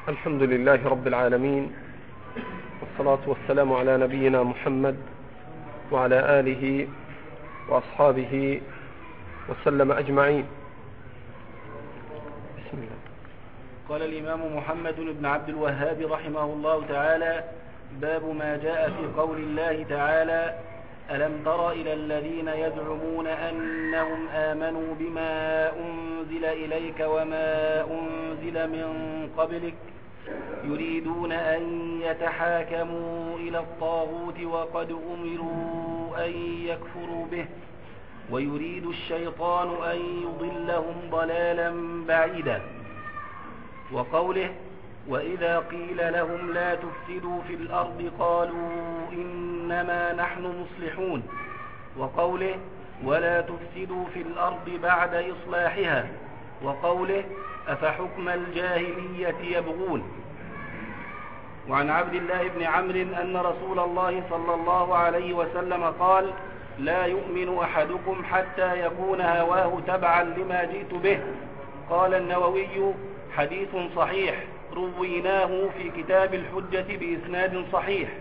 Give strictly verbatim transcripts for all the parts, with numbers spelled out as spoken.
الحمد لله رب العالمين، والصلاة والسلام على نبينا محمد وعلى آله وأصحابه وسلم أجمعين. بسم الله. قال الإمام محمد بن عبد الوهاب رحمه الله تعالى: باب ما جاء في قول الله تعالى: ألم تر إلى الذين يزعمون أنهم آمنوا بما أنزل إليك وما أنزل من قبلك يريدون أن يتحاكموا إلى الطاغوت وقد أمروا أن يكفروا به ويريد الشيطان أن يضلهم ضلالا بعيدا. وقوله: وإذا قيل لهم لا تفسدوا في الأرض قالوا إنما نحن مصلحون. وقوله: ولا تفسدوا في الأرض بعد إصلاحها. وقوله: أفحكم الجاهلية يبغون. وعن عبد الله بن عمرو أن رسول الله صلى الله عليه وسلم قال: لا يؤمن أحدكم حتى يكون هواه تبعا لما جئت به. قال النووي: حديث صحيح رويناه في كتاب الحجة بإسناد صحيح.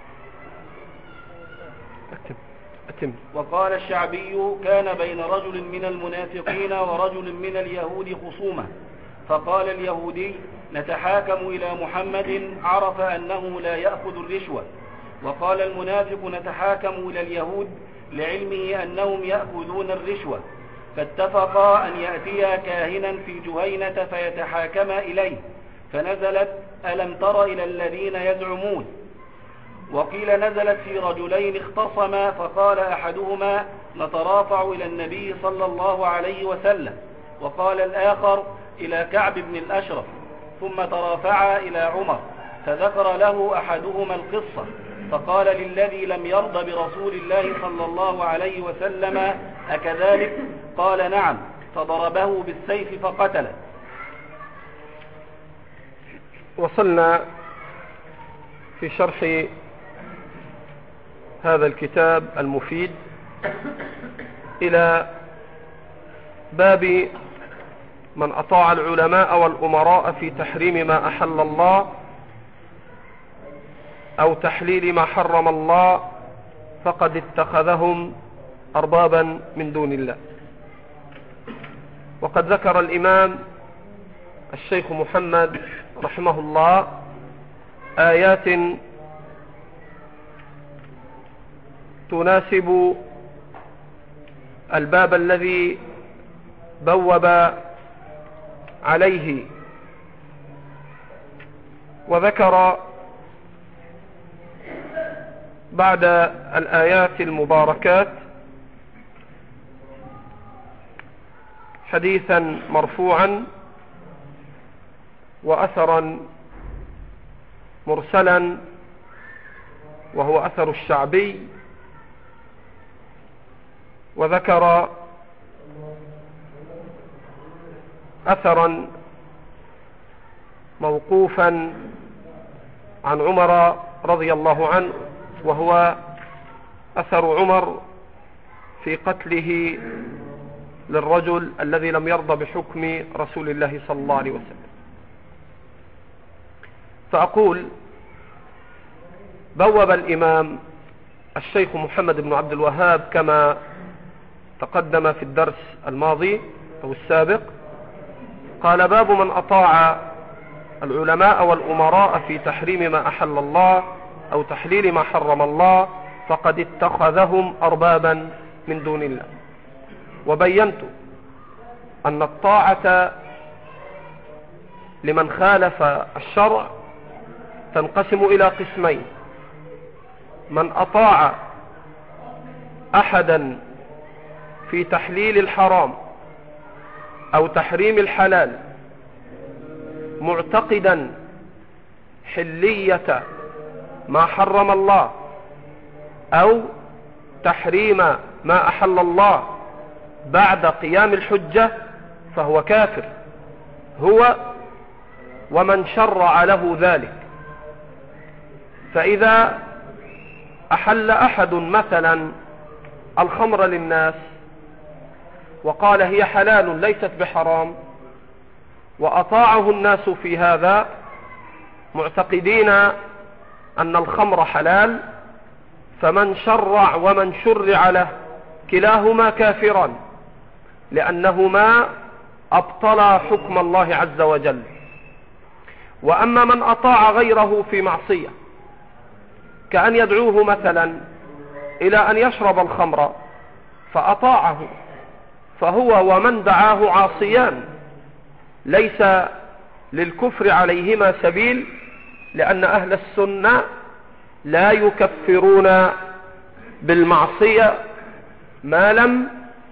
أتم. أتم. وقال الشعبي: كان بين رجل من المنافقين ورجل من اليهود خصومة، فقال اليهودي: نتحاكم إلى محمد، عرف أنه لا يأخذ الرشوة. وقال المنافق: نتحاكم إلى اليهود، لعلمه أنهم يأخذون الرشوة. فاتفقا أن يأتيا كاهنا في جهينة فيتحاكما إليه، فنزلت: ألم تر إلى الذين يزعمون. وقيل نزلت في رجلين اختصما، فقال أحدهما: نترافع إلى النبي صلى الله عليه وسلم. وقال الآخر: إلى كعب بن الأشرف. ثم ترافعا إلى عمر، فذكر له أحدهما القصة، فقال للذي لم يرض برسول الله صلى الله عليه وسلم: أكذلك؟ قال: نعم. فضربه بالسيف فقتله. وصلنا في شرح هذا الكتاب المفيد إلى باب من أطاع العلماء والأمراء في تحريم ما أحل الله أو تحليل ما حرم الله فقد اتخذهم أربابا من دون الله. وقد ذكر الإمام الشيخ محمد رحمه الله آيات تناسب الباب الذي بوب عليه، وذكر بعد الآيات المباركات حديثا مرفوعا وأثرا مرسلا، وهو أثر الشعبي، وذكر أثرا موقوفا عن عمر رضي الله عنه، وهو أثر عمر في قتله للرجل الذي لم يرضى بحكم رسول الله صلى الله عليه وسلم. فأقول: بوب الإمام الشيخ محمد بن عبد الوهاب كما تقدم في الدرس الماضي أو السابق، قال: باب من أطاع العلماء والأمراء في تحريم ما أحل الله أو تحليل ما حرم الله فقد اتخذهم أربابا من دون الله. وبينت أن الطاعة لمن خالف الشرع تنقسم إلى قسمين: من أطاع أحدا في تحليل الحرام أو تحريم الحلال معتقدا حلية ما حرم الله أو تحريم ما أحل الله بعد قيام الحجة، فهو كافر، هو ومن شرع له ذلك. فإذا أحل أحد مثلا الخمر للناس وقال هي حلال ليست بحرام، وأطاعه الناس في هذا، معتقدين أن الخمر حلال، فمن شرع ومن شرع له كلاهما كافران، لأنهما أبطلا حكم الله عز وجل. وأما من أطاع غيره في معصية، كأن يدعوه مثلا إلى أن يشرب الخمر فأطاعه، فهو ومن دعاه عاصيان، ليس للكفر عليهما سبيل، لأن أهل السنة لا يكفرون بالمعصية ما لم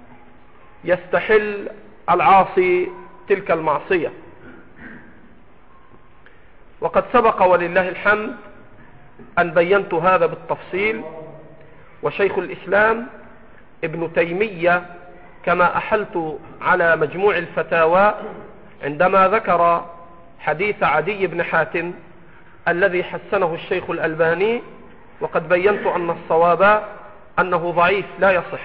يستحل العاصي تلك المعصية. وقد سبق ولله الحمد أن بينت هذا بالتفصيل، وشيخ الإسلام ابن تيمية كما أحلت على مجموع الفتاوى عندما ذكر حديث عدي بن حاتم الذي حسنه الشيخ الألباني، وقد بينت أن الصواب أنه ضعيف لا يصح.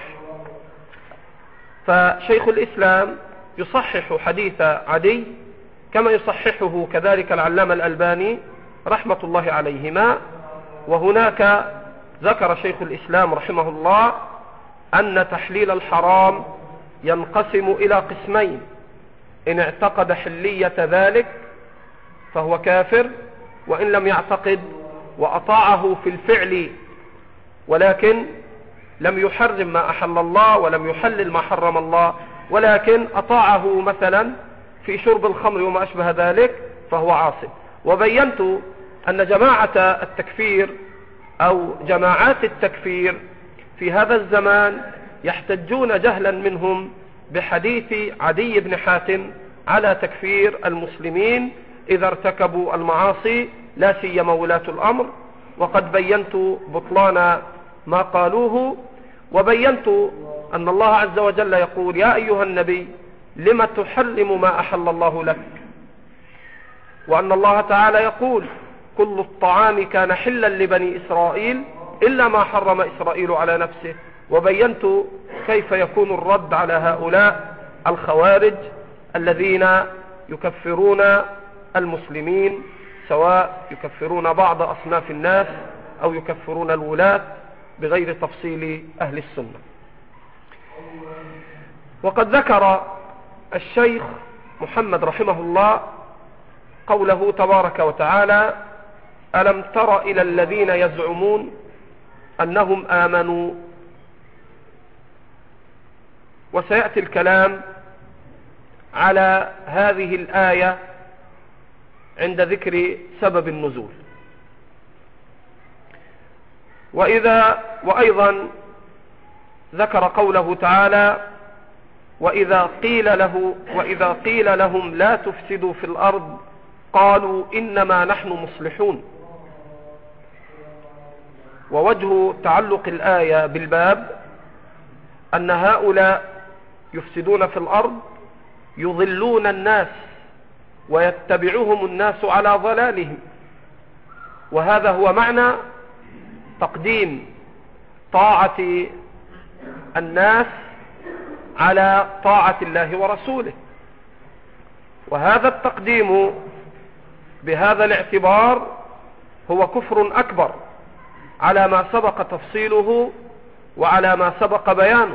فشيخ الإسلام يصحح حديث عدي كما يصححه كذلك العلامة الألباني رحمة الله عليهما. وهناك ذكر شيخ الإسلام رحمه الله أن تحليل الحرام ينقسم إلى قسمين: إن اعتقد حلية ذلك فهو كافر، وإن لم يعتقد وأطاعه في الفعل ولكن لم يحرم ما أحل الله ولم يحلل ما حرم الله، ولكن أطاعه مثلا في شرب الخمر وما أشبه ذلك، فهو عاصي. وبينت أن جماعة التكفير أو جماعات التكفير في هذا الزمان يحتجون جهلا منهم بحديث عدي بن حاتم على تكفير المسلمين إذا ارتكبوا المعاصي، لا سيما ولاة الأمر. وقد بينت بطلان ما قالوه، وبينت أن الله عز وجل يقول: يا أيها النبي لم تحرم ما أحل الله لك، وأن الله تعالى يقول: كل الطعام كان حلا لبني إسرائيل إلا ما حرم إسرائيل على نفسه. وبينت كيف يكون الرد على هؤلاء الخوارج الذين يكفرون المسلمين، سواء يكفرون بعض أصناف الناس أو يكفرون الولاة بغير تفصيل أهل السنة. وقد ذكر الشيخ محمد رحمه الله قوله تبارك وتعالى: ألم تر إلى الذين يزعمون أنهم آمنوا. وسيأتي الكلام على هذه الآية عند ذكر سبب النزول. وإذا وأيضا ذكر قوله تعالى: وإذا قيل له وإذا قيل لهم لا تفسدوا في الأرض قالوا إنما نحن مصلحون. ووجه تعلق الآية بالباب أن هؤلاء يفسدون في الأرض يضلون الناس ويتبعهم الناس على ضلالهم، وهذا هو معنى تقديم طاعة الناس على طاعة الله ورسوله. وهذا التقديم بهذا الاعتبار هو كفر أكبر على ما سبق تفصيله وعلى ما سبق بيانه.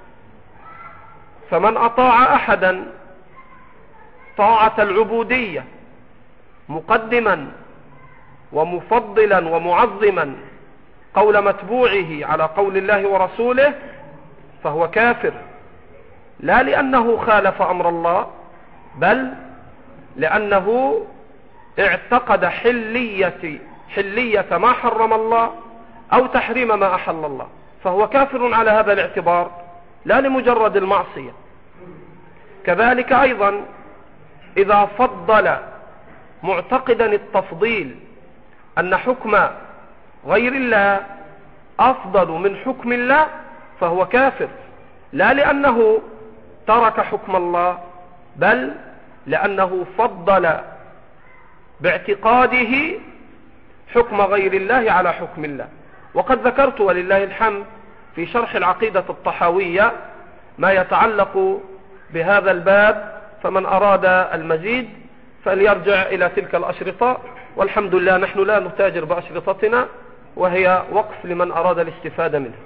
فمن أطاع أحدا طاعة العبودية مقدما ومفضلا ومعظما قول متبوعه على قول الله ورسوله فهو كافر، لا لأنه خالف أمر الله، بل لأنه اعتقد حلية, حلية ما حرم الله أو تحريم ما أحل الله، فهو كافر على هذا الاعتبار لا لمجرد المعصية. كذلك أيضا إذا فضل معتقدا التفضيل أن حكم غير الله أفضل من حكم الله فهو كافر، لا لأنه ترك حكم الله، بل لأنه فضل باعتقاده حكم غير الله على حكم الله. وقد ذكرت ولله الحمد في شرح العقيدة الطحاوية ما يتعلق بهذا الباب، فمن أراد المزيد فليرجع إلى تلك الأشرطة، والحمد لله نحن لا نتاجر بأشرطتنا، وهي وقف لمن أراد الاستفادة منها.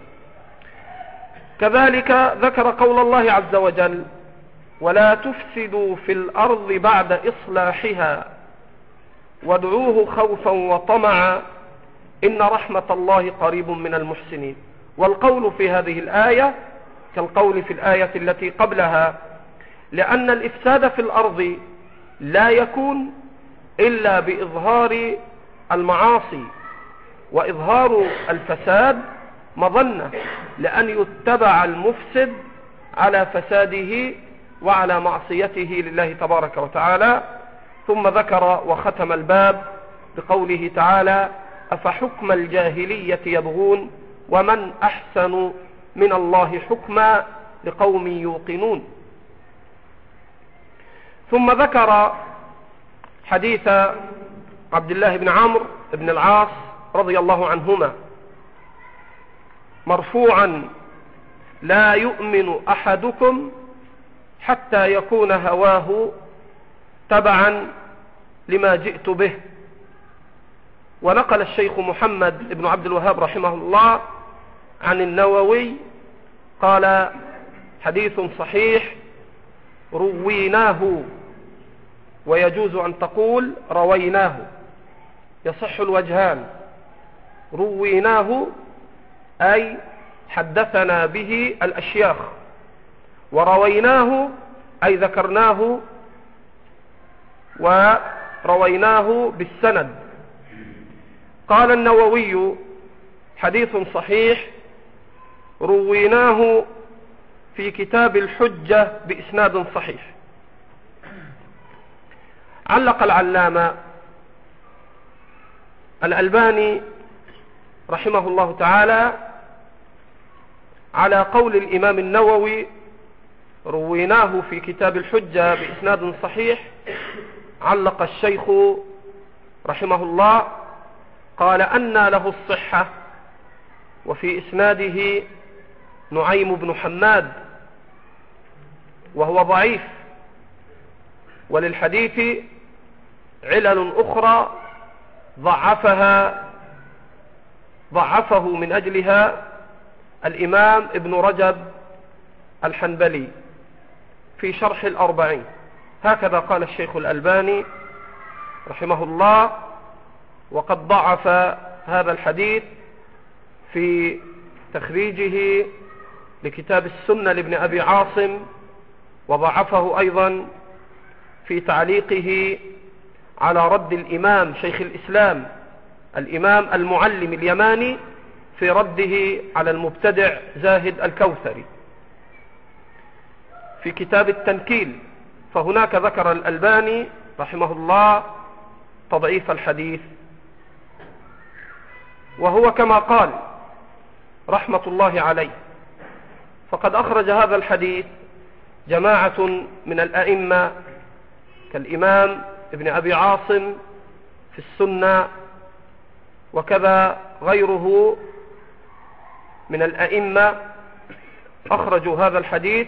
كذلك ذكر قول الله عز وجل: ولا تفسدوا في الأرض بعد إصلاحها وادعوه خوفا وطمعا إن رحمة الله قريب من المحسنين. والقول في هذه الآية كالقول في الآية التي قبلها، لأن الإفساد في الأرض لا يكون إلا بإظهار المعاصي، وإظهار الفساد مظنة لأن يتبع المفسد على فساده وعلى معصيته لله تبارك وتعالى. ثم ذكر وختم الباب بقوله تعالى: أفحكم الجاهلية يبغون ومن أحسن من الله حكما لقوم يوقنون. ثم ذكر حديث عبد الله بن عمرو بن العاص رضي الله عنهما مرفوعا: لا يؤمن أحدكم حتى يكون هواه تبعا لما جئت به. ونقل الشيخ محمد بن عبد الوهاب رحمه الله عن النووي قال: حديث صحيح رويناه، ويجوز أن تقول رويناه، يصح الوجهان. رويناه أي حدثنا به الأشياخ، ورويناه أي ذكرناه ورويناه بالسند. قال النووي: حديث صحيح رويناه في كتاب الحجة بإسناد صحيح. علق العلامة الألباني رحمه الله تعالى على قول الإمام النووي رويناه في كتاب الحجة بإسناد صحيح. علق الشيخ رحمه الله قال: أن له الصحة، وفي إسناده نعيم بن حماد وهو ضعيف، وللحديث علل أخرى ضعفها ضعفه من أجلها الإمام ابن رجب الحنبلي في شرح الأربعين. هكذا قال الشيخ الألباني رحمه الله، وقد ضعف هذا الحديث في تخريجه لكتاب السنة لابن أبي عاصم، وضعفه أيضا في تعليقه على رد الإمام شيخ الإسلام الإمام المعلم اليماني في رده على المبتدع زاهد الكوثري في كتاب التنكيل. فهناك ذكر الألباني رحمه الله تضعيف الحديث، وهو كما قال رحمة الله عليه، فقد أخرج هذا الحديث جماعة من الأئمة كالإمام ابن أبي عاصم في السنة، وكذا غيره من الأئمة أخرجوا هذا الحديث،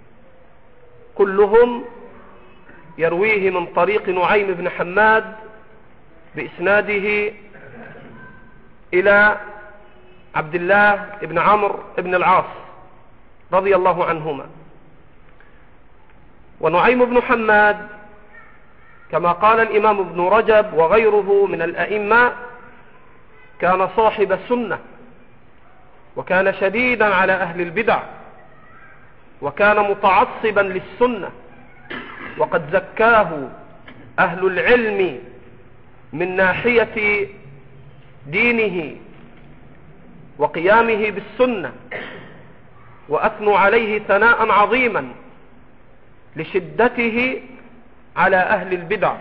كلهم يرويه من طريق نعيم بن حماد بإسناده إلى عبد الله بن عمرو بن العاص رضي الله عنهما. ونعيم بن حماد كما قال الإمام ابن رجب وغيره من الأئمة كان صاحب سنة، وكان شديدا على أهل البدع، وكان متعصبا للسنة، وقد زكاه أهل العلم من ناحية دينه وقيامه بالسنة، وأثنوا عليه ثناء عظيما لشدته على أهل البدع.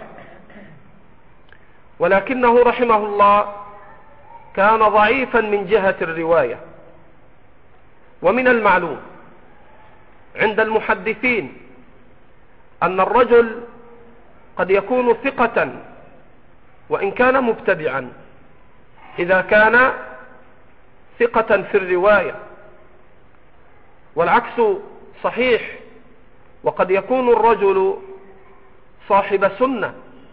ولكنه رحمه الله كان ضعيفا من جهة الرواية. ومن المعلوم عند المحدثين أن الرجل قد يكون ثقة وإن كان مبتدعا إذا كان ثقة في الرواية، والعكس صحيح، وقد يكون الرجل صاحب سنة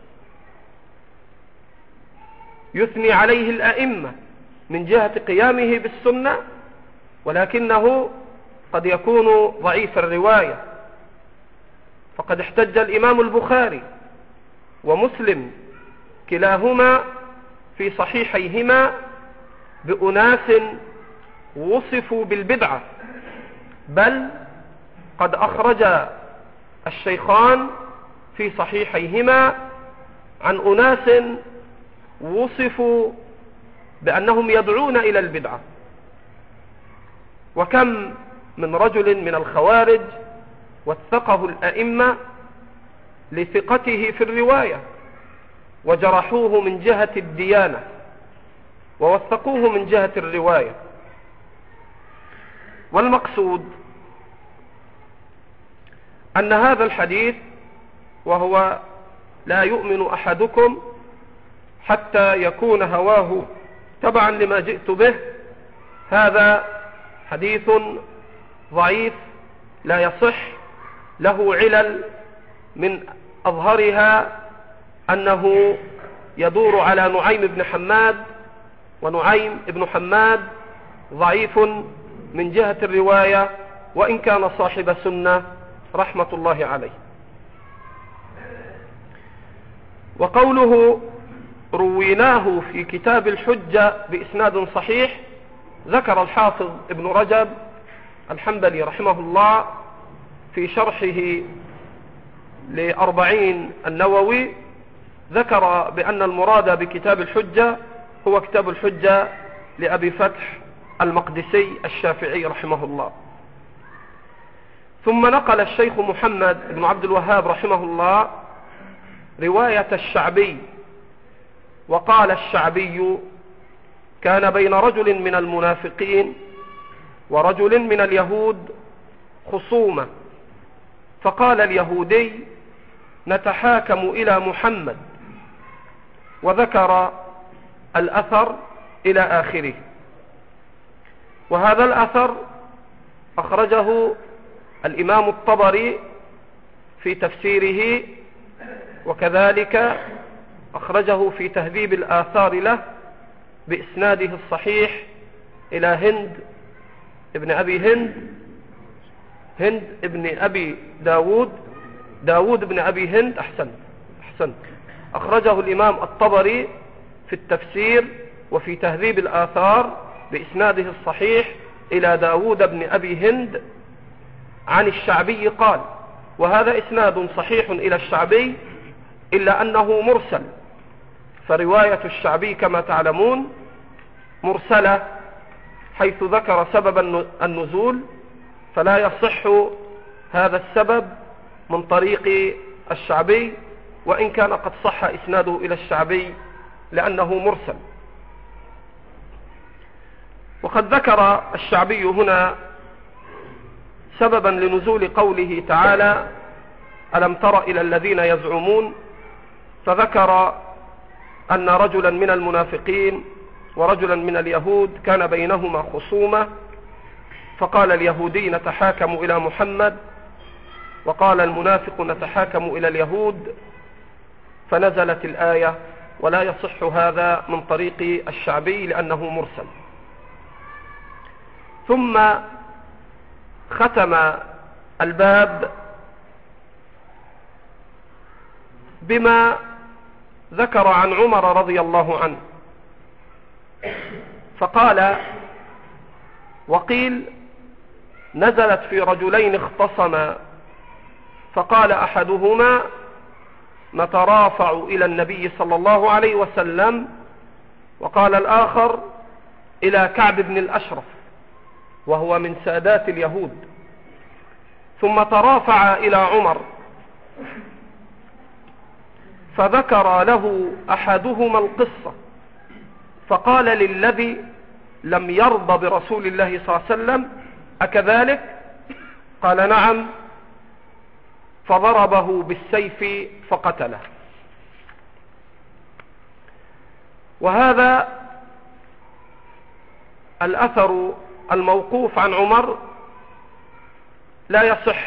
يثني عليه الأئمة من جهة قيامه بالسنة، ولكنه قد يكون ضعيف الرواية. فقد احتج الإمام البخاري ومسلم كلاهما في صحيحيهما بأناس وصفوا بالبدعة، بل قد أخرج الشيخان في صحيحيهما عن أناس وصفوا بأنهم يدعون إلى البدعة. وكم من رجل من الخوارج وثقه الأئمة لثقته في الرواية، وجرحوه من جهة الديانة ووثقوه من جهة الرواية. والمقصود أن هذا الحديث، وهو لا يؤمن أحدكم حتى يكون هواه تبعا لما جئت به، هذا حديث ضعيف لا يصح، له علل من أظهرها أنه يدور على نعيم بن حماد، ونعيم بن حماد ضعيف من جهة الرواية، وإن كان صاحب سنة رحمة الله عليه. وقوله رويناه في كتاب الحجة بإسناد صحيح، ذكر الحافظ ابن رجب الحنبلي رحمه الله في شرحه لأربعين النووي، ذكر بأن المراد بكتاب الحجة هو كتاب الحجة لأبي فتح المقدسي الشافعي رحمه الله. ثم نقل الشيخ محمد بن عبد الوهاب رحمه الله رواية الشعبي، وقال الشعبي: كان بين رجل من المنافقين ورجل من اليهود خصومة، فقال اليهودي: نتحاكم إلى محمد، وذكر الأثر إلى آخره. وهذا الأثر أخرجه الإمام الطبري في تفسيره، وكذلك أخرجه في تهذيب الآثار له بإسناده الصحيح إلى هند ابن أبي هند هند ابن أبي داود داود ابن أبي هند أحسن أحسن أخرجه الإمام الطبري في التفسير وفي تهذيب الآثار بإسناده الصحيح إلى داود ابن أبي هند عن الشعبي قال. وهذا إسناد صحيح إلى الشعبي، إلا أنه مرسل، فرواية الشعبي كما تعلمون مرسلة، حيث ذكر سبب النزول، فلا يصح هذا السبب من طريق الشعبي، وإن كان قد صح إسناده إلى الشعبي لأنه مرسل. وقد ذكر الشعبي هنا سببا لنزول قوله تعالى: ألم تر إلى الذين يزعمون، فذكر أن رجلا من المنافقين ورجلا من اليهود كان بينهما خصومة، فقال اليهودي: نتحاكم إلى محمد، وقال المنافق: نتحاكم إلى اليهود، فنزلت الآية: ولا يصح هذا من طريق الشعبي لأنه مرسل. ثم ختم الباب بما ذكر عن عمر رضي الله عنه، فقال: وقيل نزلت في رجلين اختصما، فقال أحدهما: نترافع إلى النبي صلى الله عليه وسلم، وقال الآخر: إلى كعب بن الأشرف، وهو من سادات اليهود. ثم ترافع إلى عمر، فذكر له أحدهما القصة، فقال للذي لم يرضى برسول الله صلى الله عليه وسلم: أكذلك؟ قال: نعم. فضربه بالسيف فقتله. وهذا الأثر الموقوف عن عمر لا يصح،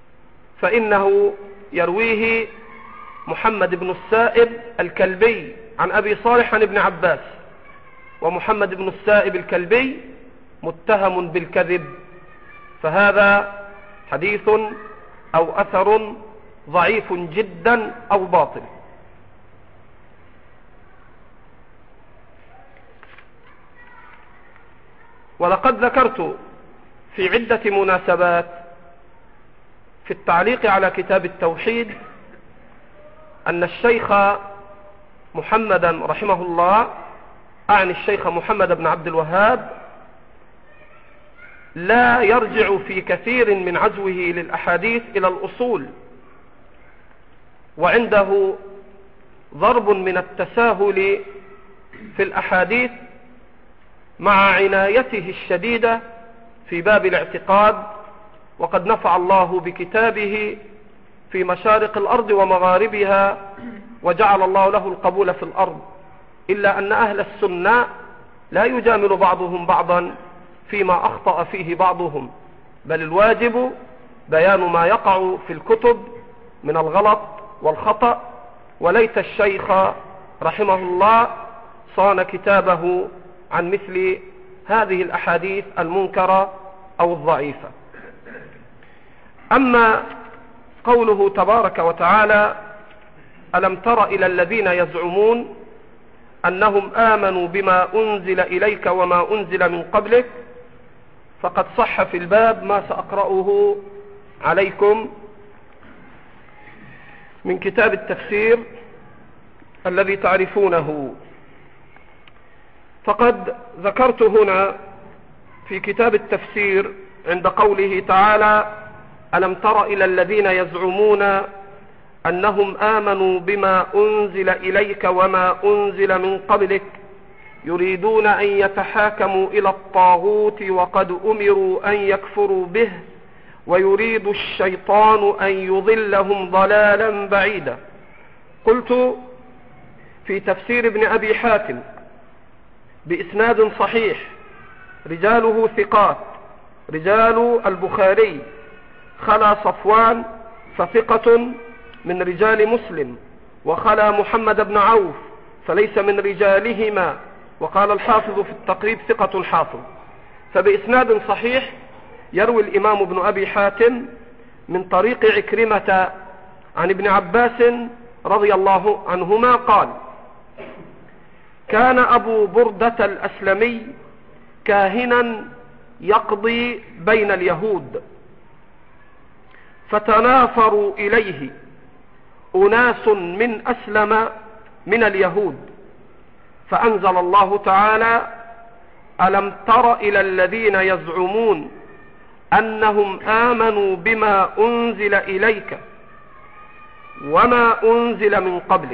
فإنه يرويه محمد بن السائب الكلبي عن أبي صالح عن ابن عباس، ومحمد بن السائب الكلبي متهم بالكذب، فهذا حديث أو أثر ضعيف جدا أو باطل. ولقد ذكرت في عدة مناسبات في التعليق على كتاب التوحيد أن الشيخ محمدا رحمه الله، أعني الشيخ محمد بن عبد الوهاب، لا يرجع في كثير من عزوه للأحاديث إلى الأصول، وعنده ضرب من التساهل في الأحاديث مع عنايته الشديدة في باب الاعتقاد، وقد نفع الله بكتابه في مشارق الأرض ومغاربها، وجعل الله له القبول في الأرض، إلا أن أهل السنة لا يجامل بعضهم بعضا فيما أخطأ فيه بعضهم، بل الواجب بيان ما يقع في الكتب من الغلط والخطأ. وليت الشيخ رحمه الله صان كتابه عن مثل هذه الأحاديث المنكرة أو الضعيفة. أما قوله تبارك وتعالى: ألم تر إلى الذين يزعمون أنهم آمنوا بما أنزل إليك وما أنزل من قبلك، فقد صح في الباب ما سأقرأه عليكم من كتاب التفسير الذي تعرفونه. فقد ذكرت هنا في كتاب التفسير عند قوله تعالى: ألم تر إلى الذين يزعمون أنهم آمنوا بما أنزل إليك وما أنزل من قبلك يريدون أن يتحاكموا إلى الطاغوت وقد أمروا أن يكفروا به ويريد الشيطان أن يضلهم ضلالا بعيدا. قلت في تفسير ابن أبي حاتم بإسناد صحيح رجاله ثقات، رجال البخاري خلا صفوان فثقة من رجال مسلم، وخلا محمد بن عوف فليس من رجالهما، وقال الحافظ في التقريب ثقة حافظ. فبإسناد صحيح يروي الإمام ابن أبي حاتم من طريق عكرمة عن ابن عباس رضي الله عنهما قال: كان أبو بردة الأسلمي كاهنا يقضي بين اليهود، فتنافروا إليه أناس من أسلم من اليهود، فأنزل الله تعالى: ألم تر إلى الذين يزعمون أنهم آمنوا بما أنزل إليك وما أنزل من قبلك.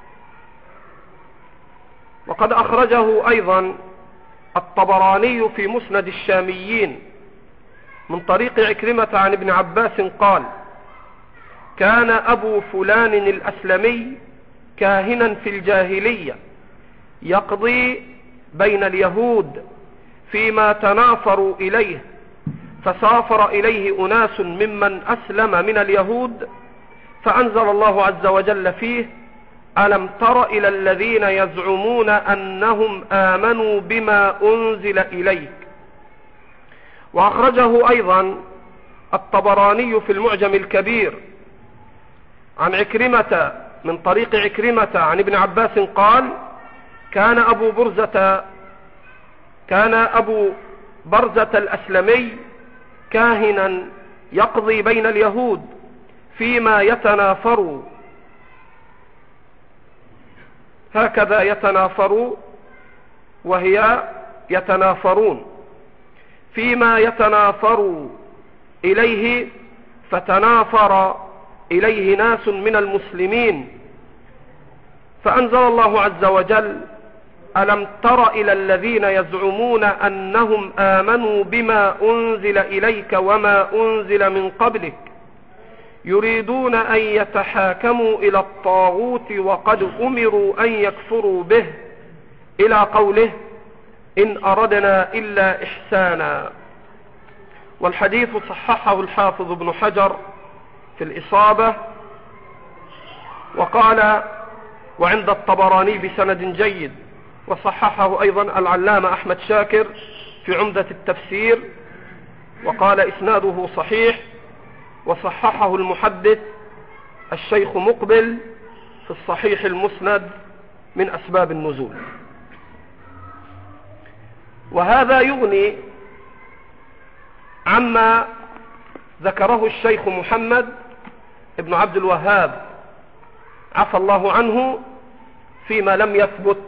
وقد أخرجه أيضا الطبراني في مسند الشاميين من طريق عكرمة عن ابن عباس قال: كان أبو فلان الأسلمي كاهنا في الجاهلية يقضي بين اليهود فيما تنافروا إليه، فسافر إليه أناس ممن أسلم من اليهود، فأنزل الله عز وجل فيه: ألم تر إلى الذين يزعمون أنهم آمنوا بما أنزل إليك. وأخرجه أيضا الطبراني في المعجم الكبير عن عكرمة من طريق عكرمة عن ابن عباس قال: كان أبو برزة كان أبو برزة الأسلمي كاهنا يقضي بين اليهود فيما يتنافروا، هكذا يتنافروا وهي يتنافرون، فيما يتنافروا إليه، فتنافر إليه ناس من المسلمين، فأنزل الله عز وجل: ألم تر إلى الذين يزعمون أنهم آمنوا بما أنزل إليك وما أنزل من قبلك يريدون أن يتحاكموا إلى الطاغوت وقد أمروا أن يكفروا به، إلى قوله: إن أردنا إلا إحسانا. والحديث صححه الحافظ ابن حجر في الإصابة، وقال: وعند الطبراني بسند جيد، وصححه أيضا العلامة أحمد شاكر في عمدة التفسير وقال إسناده صحيح، وصححه المحدث الشيخ مقبل في الصحيح المسند من أسباب النزول. وهذا يغني عما ذكره الشيخ محمد ابن عبد الوهاب عفى الله عنه فيما لم يثبت.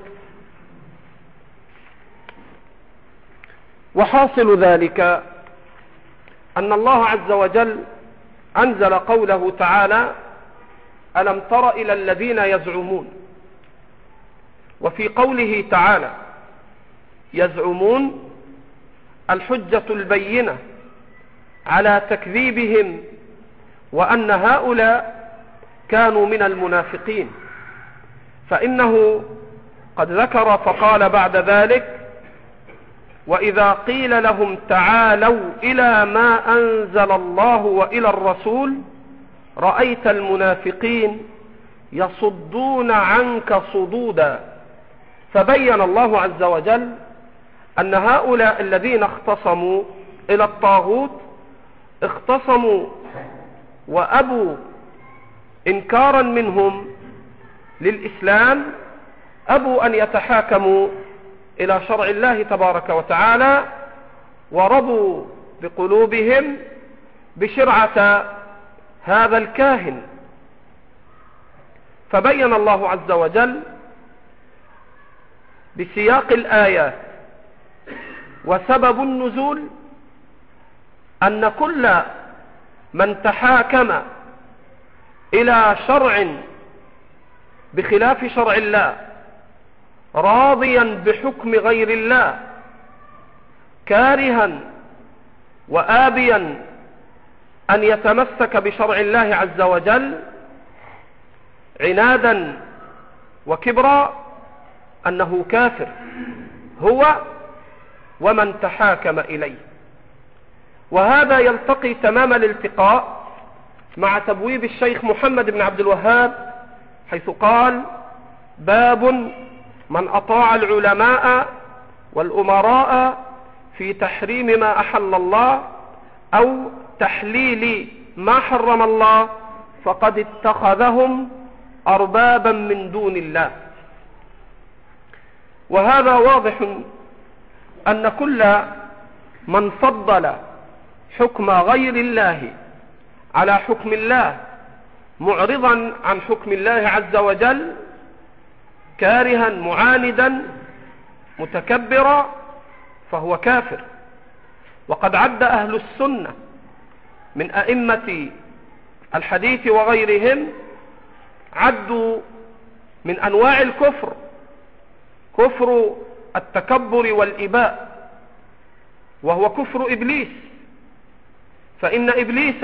وحاصل ذلك أن الله عز وجل أنزل قوله تعالى: ألم تر إلى الذين يزعمون. وفي قوله تعالى يزعمون الحجة البينة على تكذيبهم وأن هؤلاء كانوا من المنافقين، فإنه قد ذكر فقال بعد ذلك: وإذا قيل لهم تعالوا إلى ما أنزل الله وإلى الرسول رأيت المنافقين يصدون عنك صدودا. فبين الله عز وجل أن هؤلاء الذين اختصموا إلى الطاغوت اختصموا وأبوا إنكارا منهم للإسلام، أبوا أن يتحاكموا إلى شرع الله تبارك وتعالى، ورضوا بقلوبهم بشرعة هذا الكاهن. فبين الله عز وجل بسياق الآيات وسبب النزول أن كل من تحاكم إلى شرع بخلاف شرع الله راضيا بحكم غير الله كارها وآبيا أن يتمسك بشرع الله عز وجل عنادا وكبرا أنه كافر هو ومن تحاكم إليه. وهذا يلتقي تمام الالتقاء مع تبويب الشيخ محمد بن عبد الوهاب حيث قال: باب من أطاع العلماء والأمراء في تحريم ما أحل الله أو تحليل ما حرم الله فقد اتخذهم أربابا من دون الله. وهذا واضح أن كل من فضل حكم غير الله على حكم الله معرضا عن حكم الله عز وجل كارها معاندا متكبرا فهو كافر. وقد عد أهل السنة من أئمة الحديث وغيرهم عدوا من أنواع الكفر كفر التكبر والإباء، وهو كفر إبليس. فإن إبليس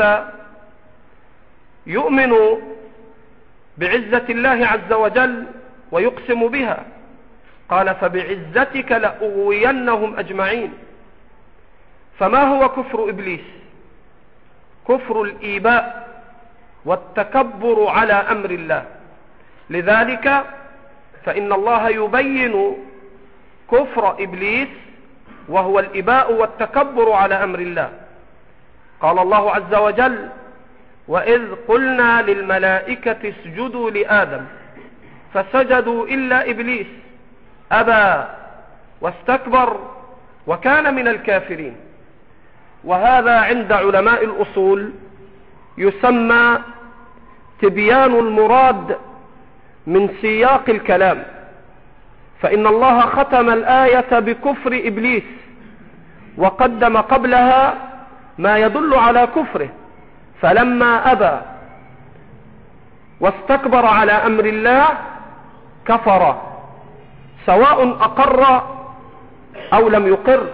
يؤمن بعزة الله عز وجل ويقسم بها، قال: فبعزتك لأغوينهم أجمعين. فما هو كفر إبليس؟ كفر الإيباء والتكبر على أمر الله. لذلك فإن الله يبين كفر إبليس وهو الإباء والتكبر على أمر الله. قال الله عز وجل: وإذ قلنا للملائكة اسجدوا لآدم فسجدوا إلا إبليس أبى واستكبر وكان من الكافرين. وهذا عند علماء الأصول يسمى تبيان المراد من سياق الكلام، فإن الله ختم الآية بكفر إبليس وقدم قبلها ما يدل على كفره، فلما أبى واستكبر على أمر الله كفر، سواء أقر أو لم يقر.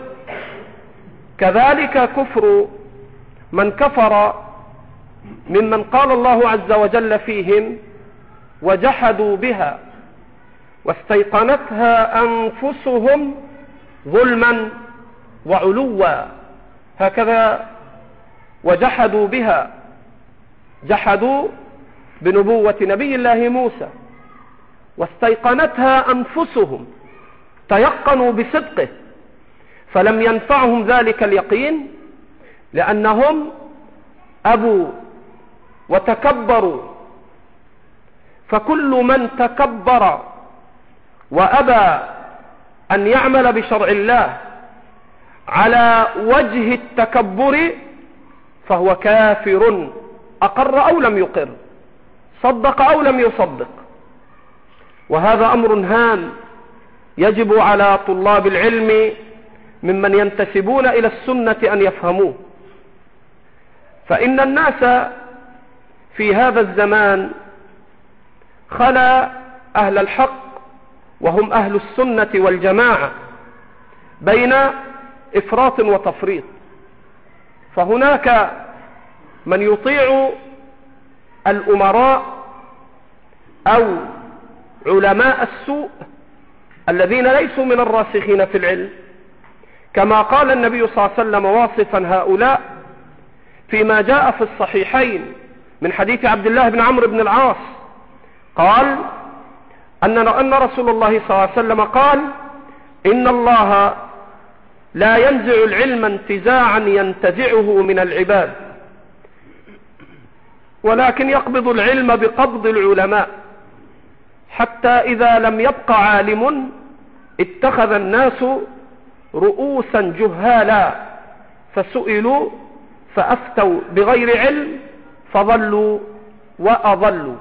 كذلك كفر من كفر ممن قال الله عز وجل فيهم: وجحدوا بها واستيقنتها أنفسهم ظلما وعلوا. هكذا وجحدوا بها، جحدوا بنبوة نبي الله موسى، واستيقنتها أنفسهم، تيقنوا بصدقه، فلم ينفعهم ذلك اليقين لأنهم أبوا وتكبروا. فكل من تكبر وأبى أن يعمل بشرع الله على وجه التكبر فهو كافر، أقر أو لم يقر، صدق أو لم يصدق. وهذا أمر هام يجب على طلاب العلم ممن ينتسبون إلى السنة أن يفهموه. فإن الناس في هذا الزمان خلا أهل الحق وهم أهل السنة والجماعة بين إفراط وتفريط. فهناك من يطيع الأمراء أو علماء السوء الذين ليسوا من الراسخين في العلم، كما قال النبي صلى الله عليه وسلم واصفا هؤلاء فيما جاء في الصحيحين من حديث عبد الله بن عمرو بن العاص، قال أن أن رسول الله صلى الله عليه وسلم قال: إن الله لا ينزع العلم انتزاعا ينتزعه من العباد، ولكن يقبض العلم بقبض العلماء، حتى إذا لم يبق عالم اتخذ الناس رؤوسا جهالا فسئلوا فأفتوا بغير علم فضلوا وأضلوا.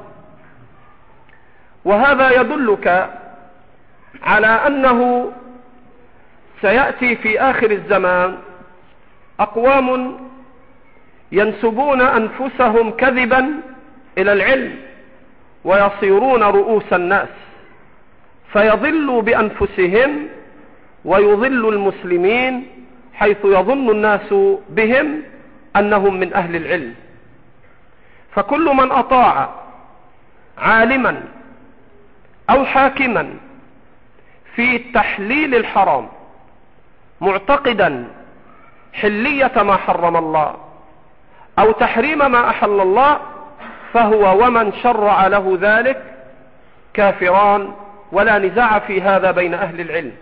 وهذا يدلك على أنه سيأتي في آخر الزمان أقوام ينسبون أنفسهم كذبا إلى العلم ويصيرون رؤوس الناس، فيضلوا بأنفسهم ويضل المسلمين، حيث يظن الناس بهم أنهم من أهل العلم. فكل من أطاع عالما أو حاكما في تحليل الحرام معتقدا حلية ما حرم الله أو تحريم ما أحل الله، فهو ومن شرع له ذلك كافران، ولا نزاع في هذا بين أهل العلم.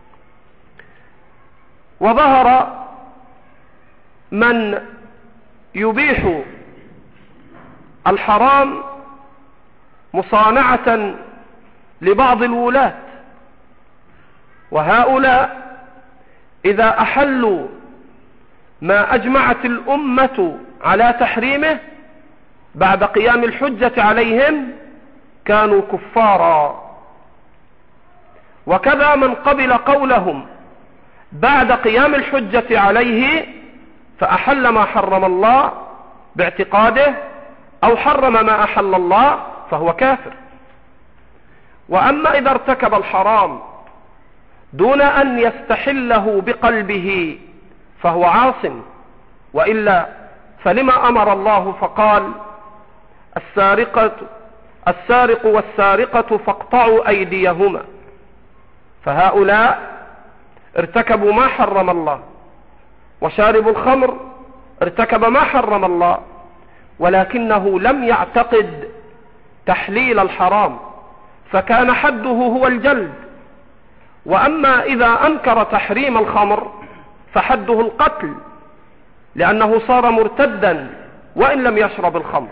وظهر من يبيح الحرام مصانعة لبعض الولاة، وهؤلاء إذا أحلوا ما أجمعت الأمة على تحريمه بعد قيام الحجة عليهم كانوا كفارا. وكذا من قبل قولهم بعد قيام الحجة عليه فأحل ما حرم الله باعتقاده أو حرم ما أحل الله فهو كافر. وأما إذا ارتكب الحرام دون أن يستحله بقلبه فهو عاص، وإلا فلما أمر الله فقال: السارقة السارق والسارقة فاقطعوا أيديهما. فهؤلاء ارتكبوا ما حرم الله، وشارب الخمر ارتكب ما حرم الله، ولكنه لم يعتقد تحليل الحرام، فكان حده هو الجلد. وأما إذا أنكر تحريم الخمر فحده القتل، لأنه صار مرتدا وإن لم يشرب الخمر.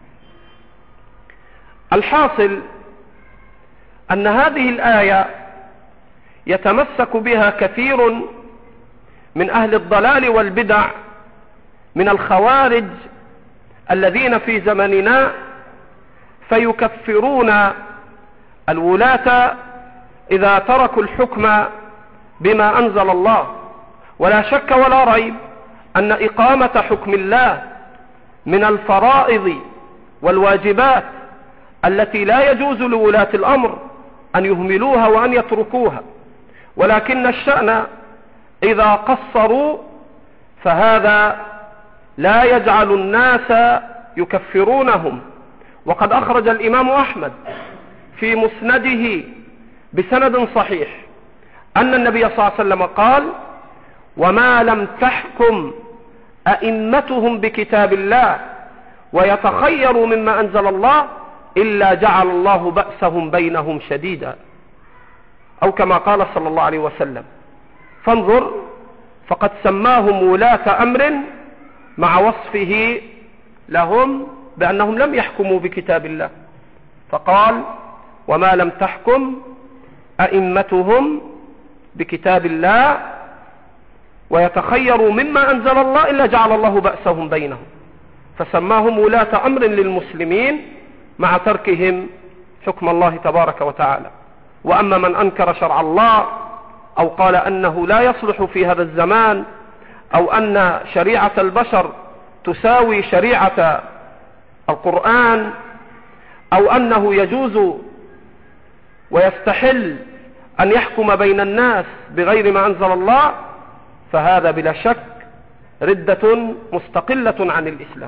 الحاصل أن هذه الآية يتمسك بها كثير من أهل الضلال والبدع من الخوارج الذين في زمننا، فيكفرون الولاة إذا تركوا الحكم بما أنزل الله. ولا شك ولا ريب أن إقامة حكم الله من الفرائض والواجبات التي لا يجوز لولاة الأمر أن يهملوها وأن يتركوها، ولكن الشأن إذا قصروا فهذا لا يجعل الناس يكفرونهم. وقد أخرج الإمام أحمد في مسنده بسند صحيح أن النبي صلى الله عليه وسلم قال: وما لم تحكم أئمتهم بكتاب الله ويتخيروا مما أنزل الله إلا جعل الله بأسهم بينهم شديدا، أو كما قال صلى الله عليه وسلم. فانظر، فقد سماهم ولاة أمر مع وصفه لهم بأنهم لم يحكموا بكتاب الله، فقال وما لم تحكم أئمتهم بكتاب الله ويتخيروا مما أنزل الله إلا جعل الله بأسهم بينهم، فسماهم ولاة أمر للمسلمين مع تركهم حكم الله تبارك وتعالى. وأما من أنكر شرع الله أو قال أنه لا يصلح في هذا الزمان، أو أن شريعة البشر تساوي شريعة القرآن، أو أنه يجوز ويستحل أن يحكم بين الناس بغير ما أنزل الله، فهذا بلا شك ردة مستقلة عن الإسلام.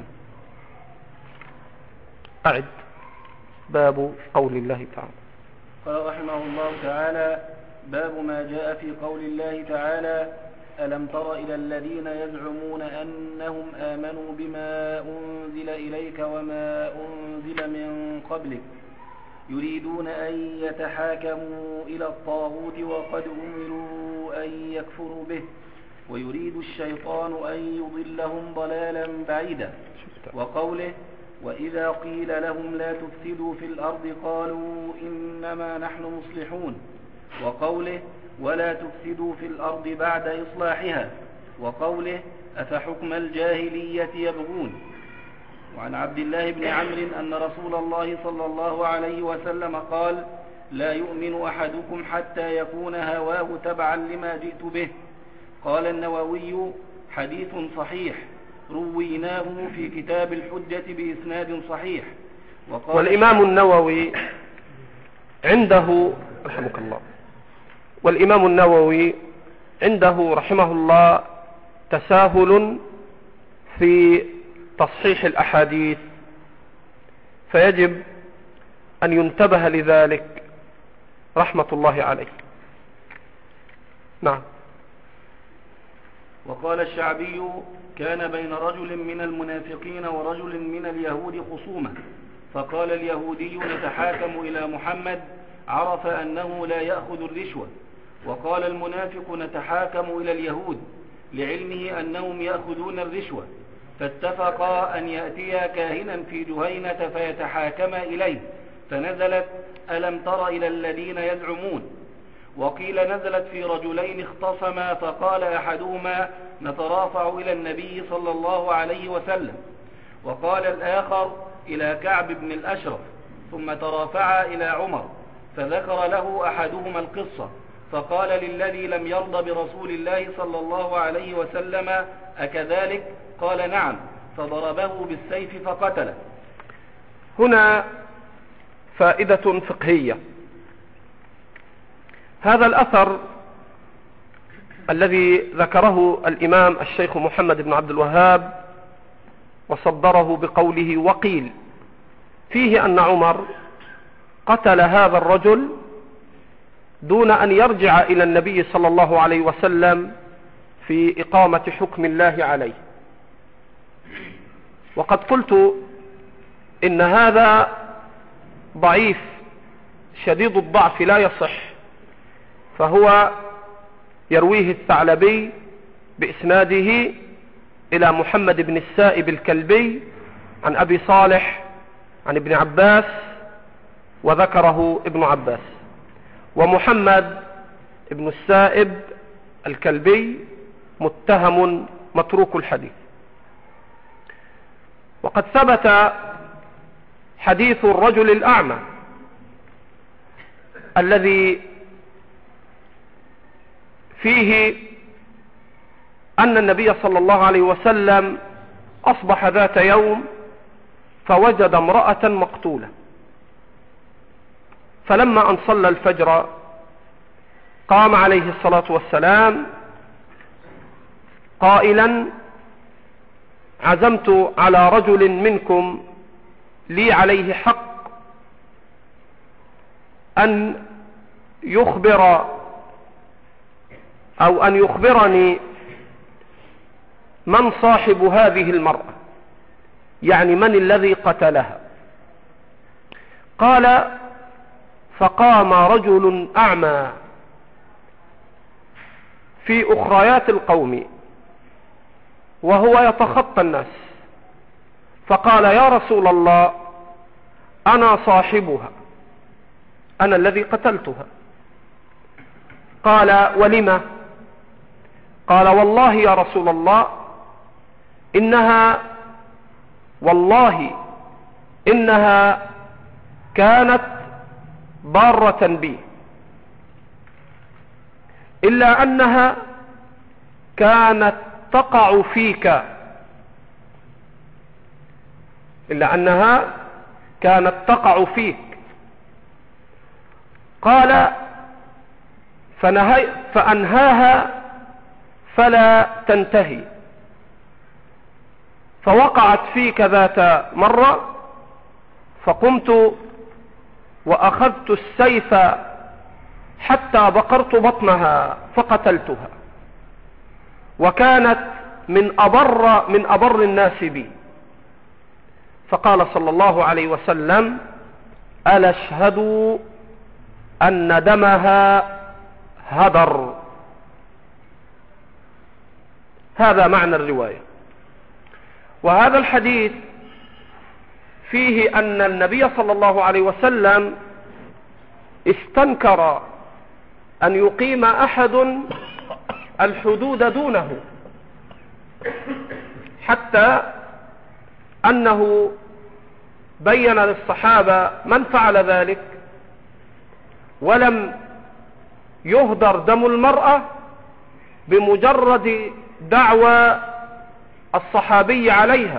أعد. باب قول الله تعالى. قال رحمه الله تعالى: باب ما جاء في قول الله تعالى: ألم تر إلى الذين يزعمون أنهم آمنوا بما أنزل إليك وما أنزل من قبلك يريدون أن يتحاكموا إلى الطاغوت وقد أمروا أن يكفروا به ويريد الشيطان أن يضلهم ضلالا بعيدا. وقوله: وإذا قيل لهم لا تفسدوا في الأرض قالوا إنما نحن مصلحون. وقوله: ولا تفسدوا في الأرض بعد إصلاحها. وقوله: أفحكم الجاهلية يبغون. وعن عبد الله بن عمرو أن رسول الله صلى الله عليه وسلم قال: لا يؤمن أحدكم حتى يكون هواه تبعا لما جئت به. قال النووي: حديث صحيح رويناه في كتاب الحجة بإسناد صحيح. والإمام النووي عنده رحمك الله والإمام النووي عنده رحمه الله تساهل في تصحيح الأحاديث، فيجب أن ينتبه لذلك رحمة الله عليه. نعم. وقال الشعبي: كان بين رجل من المنافقين ورجل من اليهود خصومة، فقال اليهودي: نتحاكم إلى محمد، عرف أنه لا يأخذ الرشوة. وقال المنافق: نتحاكم إلى اليهود، لعلمه أنهم يأخذون الرشوة. فاتفقا أن يأتيا كاهنا في جهينة فيتحاكما إليه، فنزلت: ألم تر إلى الذين يزعمون. وقيل نزلت في رجلين اختصما، فقال أحدهما: نترافع إلى النبي صلى الله عليه وسلم. وقال الآخر: إلى كعب بن الأشرف. ثم ترافعا إلى عمر، فذكر له أحدهما القصة، فقال للذي لم يرضى برسول الله صلى الله عليه وسلم: أكذلك؟ قال: نعم. فضربه بالسيف فقتله. هنا فائدة فقهية. هذا الأثر الذي ذكره الإمام الشيخ محمد بن عبد الوهاب وصدره بقوله وقيل، فيه أن عمر قتل هذا الرجل دون أن يرجع إلى النبي صلى الله عليه وسلم في إقامة حكم الله عليه. وقد قلت إن هذا ضعيف شديد الضعف لا يصح، فهو يرويه الثعلبي بإسناده إلى محمد بن السائب الكلبي عن أبي صالح عن ابن عباس، وذكره ابن عباس. ومحمد بن السائب الكلبي متهم متروك الحديث. وقد ثبت حديث الرجل الأعمى الذي فيه أن النبي صلى الله عليه وسلم أصبح ذات يوم فوجد امرأة مقتولة، فلما أن صلى الفجر قام عليه الصلاة والسلام قائلا: عزمت على رجل منكم لي عليه حق أن يخبر أو أن يخبرني من صاحب هذه المرأة، يعني من الذي قتلها. قال: فقام رجل أعمى في أخريات القوم وهو يتخطى الناس، فقال: يا رسول الله، أنا صاحبها، أنا الذي قتلتها. قال: ولم؟ قال: والله يا رسول الله إنها والله إنها كانت ضارة بي، إلا أنها كانت تقع فيك إلا أنها كانت تقع فيك. قال: فنهي فأنهاها فلا تنتهي، فوقعت فيك ذات مرة، فقمت وأخذت السيف حتى بقرت بطنها فقتلتها، وكانت من أبر من أبر الناس بي. فقال صلى الله عليه وسلم: ألا اشهدوا أن دمها هدر. هذا معنى الرواية. وهذا الحديث فيه أن النبي صلى الله عليه وسلم استنكر أن يقيم أحد الحدود دونه، حتى أنه بين للصحابة من فعل ذلك ولم يهدر دم المرأة بمجرد دعوى الصحابي عليها.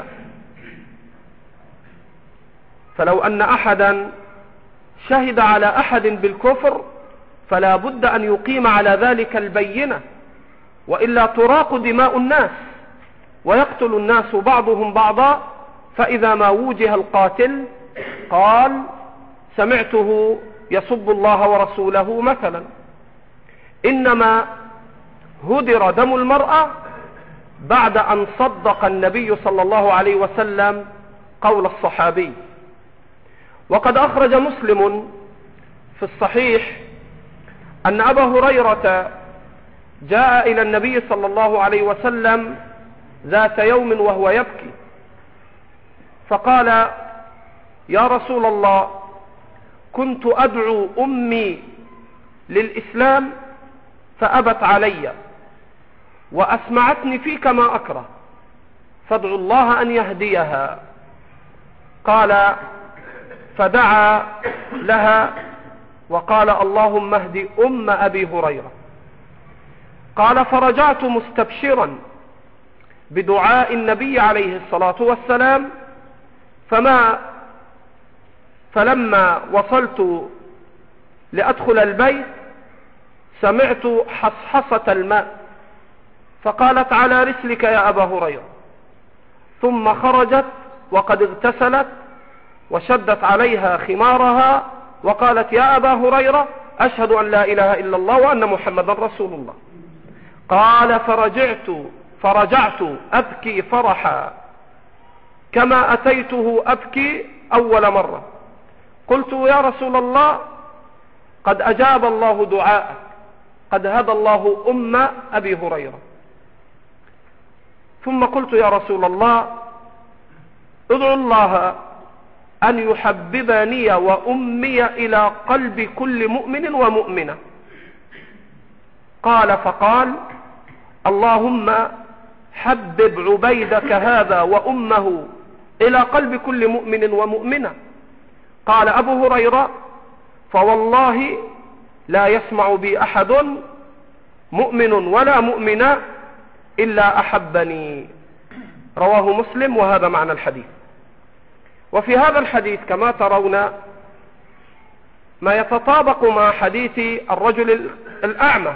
فلو أن أحدا شهد على أحد بالكفر فلا بد أن يقيم على ذلك البينة، وإلا تراق دماء الناس ويقتل الناس بعضهم بعضا. فإذا ما وجه القاتل قال: سمعته يسب الله ورسوله مثلا. إنما هدر دم المرأة بعد أن صدق النبي صلى الله عليه وسلم قول الصحابي. وقد أخرج مسلم في الصحيح أن أبا هريرة جاء إلى النبي صلى الله عليه وسلم ذات يوم وهو يبكي، فقال: يا رسول الله، كنت أدعو أمي للإسلام فأبت علي وأسمعتني فيك ما أكره، فادعو الله أن يهديها. قال: فدعا لها وقال: اللهم اهد أم أبي هريرة. قال: فرجعت مستبشرا بدعاء النبي عليه الصلاة والسلام، فما فلما وصلت لأدخل البيت سمعت حصحصة الماء، فقالت: على رسلك يا أبا هريرة. ثم خرجت وقد اغتسلت وشدت عليها خمارها وقالت: يا أبا هريرة، أشهد أن لا إله إلا الله وأن محمدا رسول الله. قال: فرجعت فرجعت أبكي فرحا كما أتيته أبكي أول مرة. قلت: يا رسول الله، قد أجاب الله دعاءك، قد هدى الله أم أبي هريرة. ثم قلت: يا رسول الله، ادعو الله أن يحببني وأمي إلى قلب كل مؤمن ومؤمنة. قال: فقال: اللهم حبب عبيدك هذا وأمه إلى قلب كل مؤمن ومؤمنة. قال أبو هريرة: فوالله لا يسمع بي أحد مؤمن ولا مؤمنة إلا أحبني. رواه مسلم. وهذا معنى الحديث. وفي هذا الحديث كما ترون ما يتطابق مع حديث الرجل الأعمى،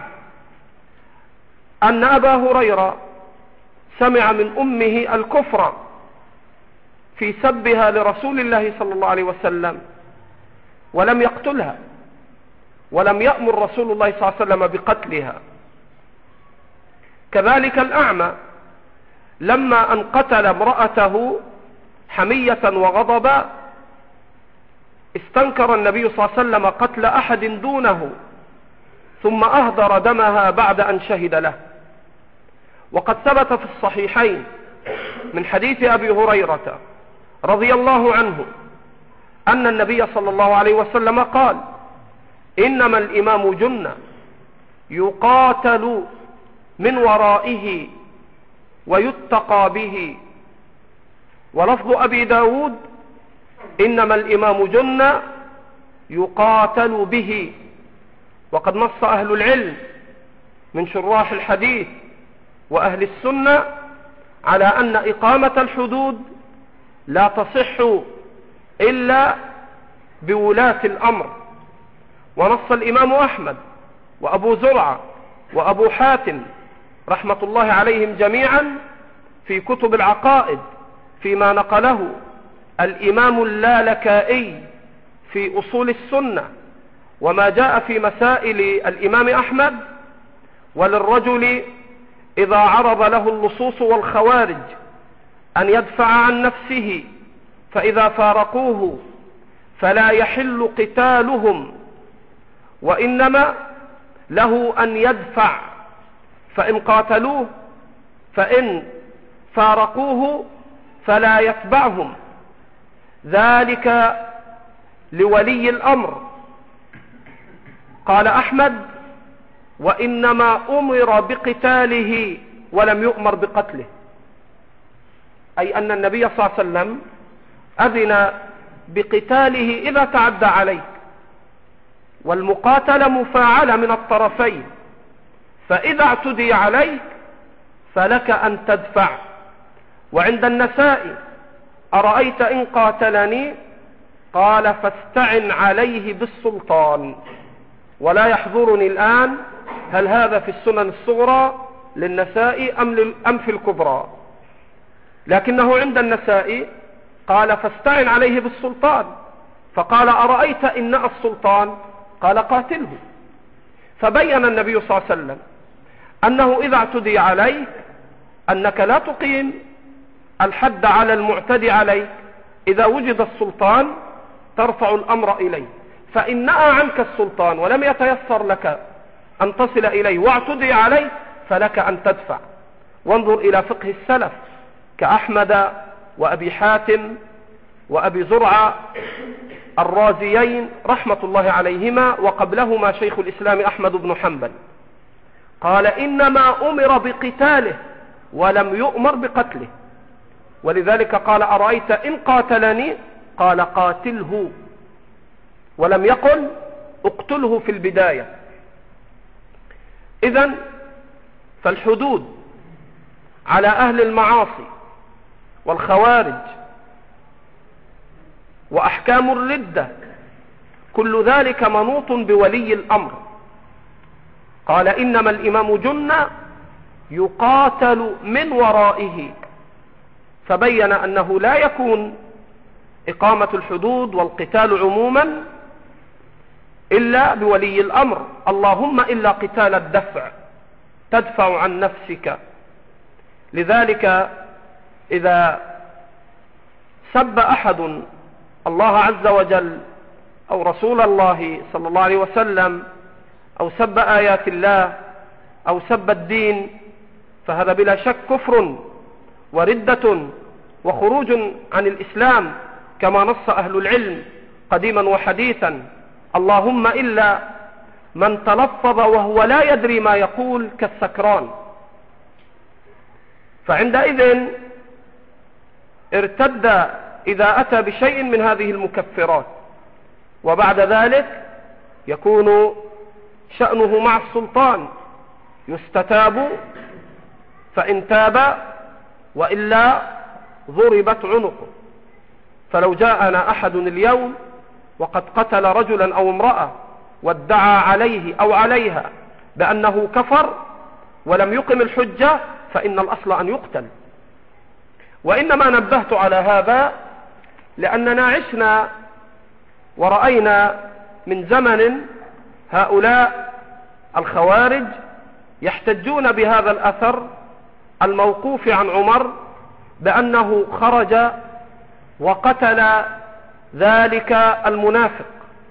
أن أبا هريرة سمع من أمه الكفر في سبها لرسول الله صلى الله عليه وسلم ولم يقتلها، ولم يأمر رسول الله صلى الله عليه وسلم بقتلها. كذلك الأعمى لما أن قتل امرأته حمية وغضبا استنكر النبي صلى الله عليه وسلم قتل أحد دونه ثم أهدر دمها بعد أن شهد له. وقد ثبت في الصحيحين من حديث أبي هريرة رضي الله عنه أن النبي صلى الله عليه وسلم قال: إنما الإمام جنة يقاتل من ورائه ويتقى به. ولفظ أبي داود: إنما الإمام جنة يقاتل به. وقد نص أهل العلم من شراح الحديث وأهل السنة على أن إقامة الحدود لا تصح إلا بولاة الأمر. ونص الإمام أحمد وأبو زرعة وأبو حاتم رحمة الله عليهم جميعا في كتب العقائد فيما نقله الإمام اللالكائي في أصول السنة وما جاء في مسائل الإمام أحمد: وللرجل إذا عرض له اللصوص والخوارج أن يدفع عن نفسه، فإذا فارقوه فلا يحل قتالهم، وإنما له أن يدفع، فإن قاتلوه فإن فارقوه فلا يتبعهم، ذلك لولي الأمر. قال أحمد: وإنما أمر بقتاله ولم يؤمر بقتله، أي أن النبي صلى الله عليه وسلم أذن بقتاله إذا تعدى عليك، والمقاتلة مفاعلة من الطرفين، فإذا اعتدي عليك فلك أن تدفع. وعند النسائي: أرأيت إن قاتلني؟ قال: فاستعن عليه بالسلطان. ولا يحضرني الآن هل هذا في السنن الصغرى للنسائي أم في الكبرى، لكنه عند النسائي قال: فاستعن عليه بالسلطان. فقال: أرأيت إن نأى السلطان؟ قال: قاتله. فبين النبي صلى الله عليه وسلم أنه إذا اعتدي عليك أنك لا تقيم الحد على المعتدي عليك، إذا وجد السلطان ترفع الأمر إليه، فإن نأى عنك السلطان ولم يتيسر لك أن تصل إليه واعتدي عليه فلك أن تدفع. وانظر إلى فقه السلف كأحمد وأبي حاتم وأبي زرعة الرازيين رحمة الله عليهما، وقبلهما شيخ الإسلام أحمد بن حنبل، قال: إنما أمر بقتاله ولم يؤمر بقتله. ولذلك قال: أرأيت إن قاتلني؟ قال: قاتله، ولم يقل اقتله في البداية. إذن فالحدود على أهل المعاصي والخوارج وأحكام الردة كل ذلك منوط بولي الأمر. قال: إنما الإمام جنة يقاتل من ورائه، فبين أنه لا يكون إقامة الحدود والقتال عموما إلا بولي الأمر، اللهم إلا قتال الدفع تدفع عن نفسك. لذلك إذا سب أحد الله عز وجل أو رسول الله صلى الله عليه وسلم أو سب آيات الله أو سب الدين، فهذا بلا شك كفر وردة وخروج عن الإسلام كما نص أهل العلم قديما وحديثا، اللهم إلا من تلفظ وهو لا يدري ما يقول كالسكران، فعندئذ ارتد إذا أتى بشيء من هذه المكفرات، وبعد ذلك يكون شأنه مع السلطان يستتاب فإن تاب، وإلا ضربت عنقه. فلو جاءنا أحد اليوم وقد قتل رجلا أو امرأة وادعى عليه أو عليها بأنه كفر ولم يقم الحجة، فإن الأصل أن يقتل. وإنما نبهت على هذا لأننا عشنا ورأينا من زمن هؤلاء الخوارج يحتجون بهذا الأثر الموقوف عن عمر بأنه خرج وقتل ذلك المنافق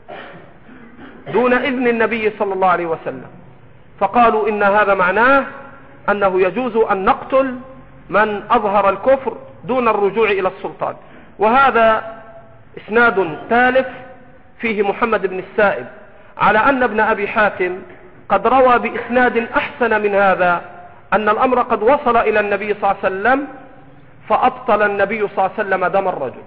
دون إذن النبي صلى الله عليه وسلم، فقالوا إن هذا معناه أنه يجوز أن نقتل من أظهر الكفر دون الرجوع إلى السلطان. وهذا إسناد تالف فيه محمد بن السائب على أن ابن أبي حاتم قد روى بإسناد أحسن من هذا أن الأمر قد وصل إلى النبي صلى الله عليه وسلم فأبطل النبي صلى الله عليه وسلم دم الرجل،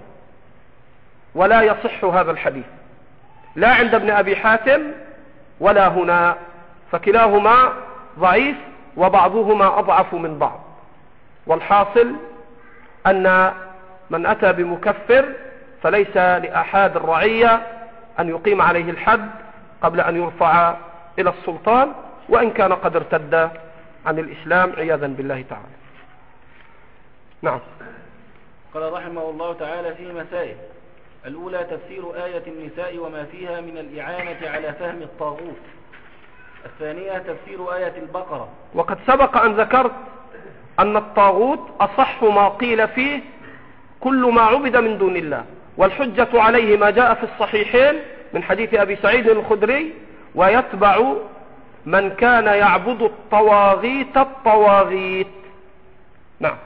ولا يصح هذا الحديث لا عند ابن أبي حاتم ولا هنا، فكلاهما ضعيف وبعضهما أضعف من بعض. والحاصل أن من أتى بمكفر فليس لأحد الرعية أن يقيم عليه الحد قبل أن يرفع إلى السلطان، وإن كان قد ارتد عن الإسلام عياذا بالله تعالى. نعم. قال رحمه الله تعالى في مسائل: الأولى تفسير آية النساء وما فيها من الإعانة على فهم الطاغوت. الثانية تفسير آية البقرة. وقد سبق أن ذكرت أن الطاغوت أصح ما قيل فيه كل ما عبد من دون الله، والحجة عليه ما جاء في الصحيحين من حديث أبي سعيد الخدري: ويتبع من كان يعبد الطواغيت الطواغيت. نعم.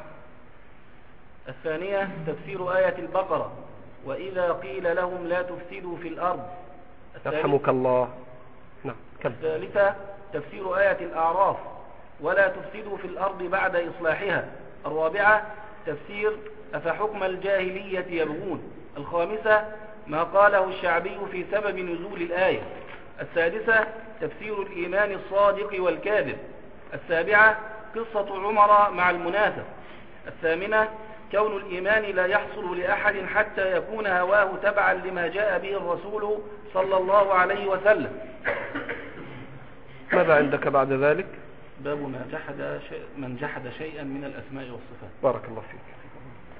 الثانية تفسير آية البقرة: وإذا قيل لهم لا تفسدوا في الأرض. يرحمك الله. نعم. الثالثة تفسير آية الأعراف: ولا تفسدوا في الأرض بعد إصلاحها. الرابعة تفسير أفحكم الجاهلية يبغون. الخامسة ما قاله الشعبي في سبب نزول الآية. السادسة تفسير الإيمان الصادق والكاذب. السابعة قصة عمر مع المنافق. الثامنة كون الإيمان لا يحصل لأحد حتى يكون هواه تبعا لما جاء به الرسول صلى الله عليه وسلم. ماذا عندك بعد ذلك؟ باب ما جحد شيء من جحد شيئا من الأسماء والصفات. بارك الله فيك.